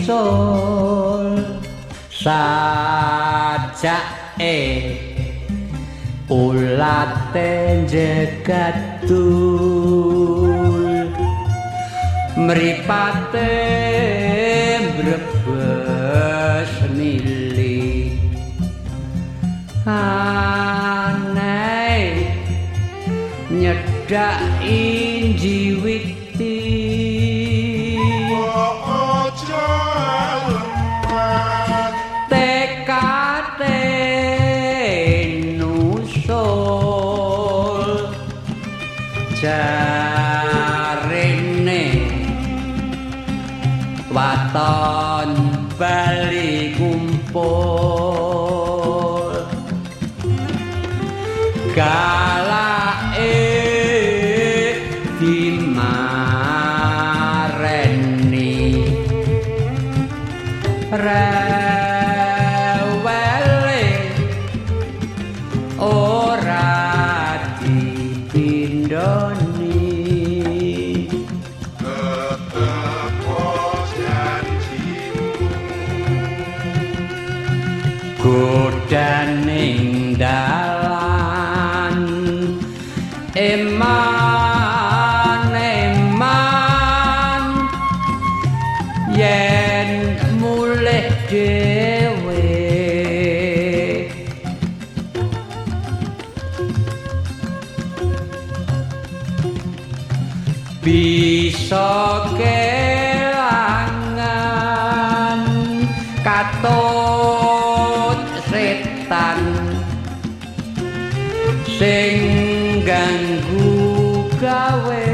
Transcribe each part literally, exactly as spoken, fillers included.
usul sajake ulate jegatul mripate brebes mili aneh nyedaki jiwiti tekate nusul jarene waton bali kumpul galake dimareni rewele ora dipindoni godaning dalan eman eman yen mulih dhewe bisa kelangan katut setan sing ganggu gawe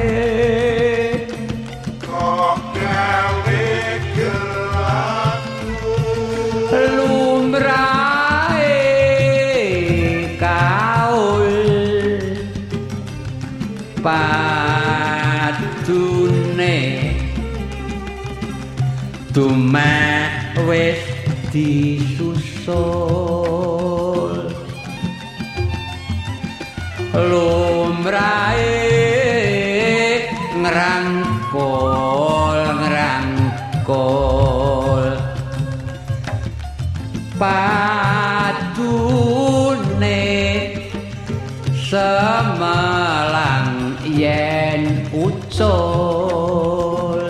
kok gawe gelaku lumrahe kaul padune tumek wis disusul lumrahe ngrangkul ngrangkul padune semelang yen ucul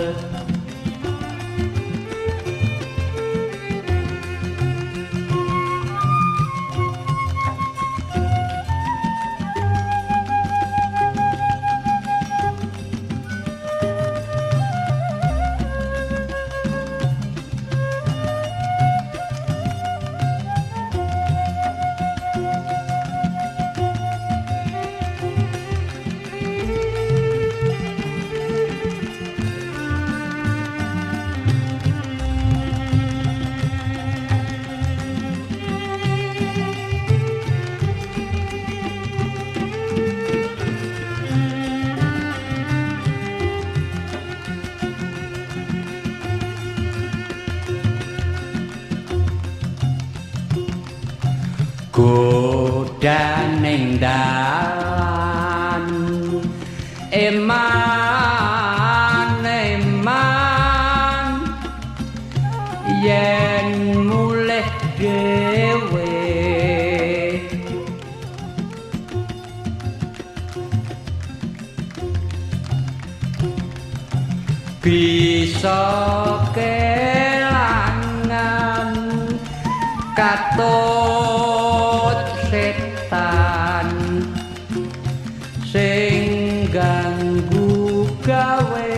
godaning dalan eman eman yen mulih dhewe bisa kelangan katut setan sing ganggu gawe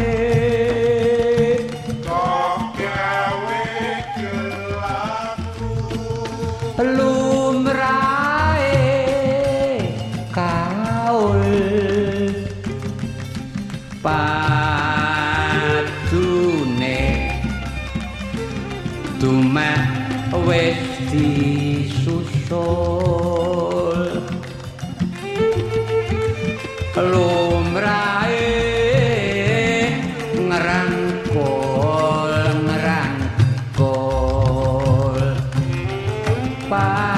kok gawe gelaku lumrahe kaul padune tumek wis disusul lumrahe ngrangkul ngrangkul pa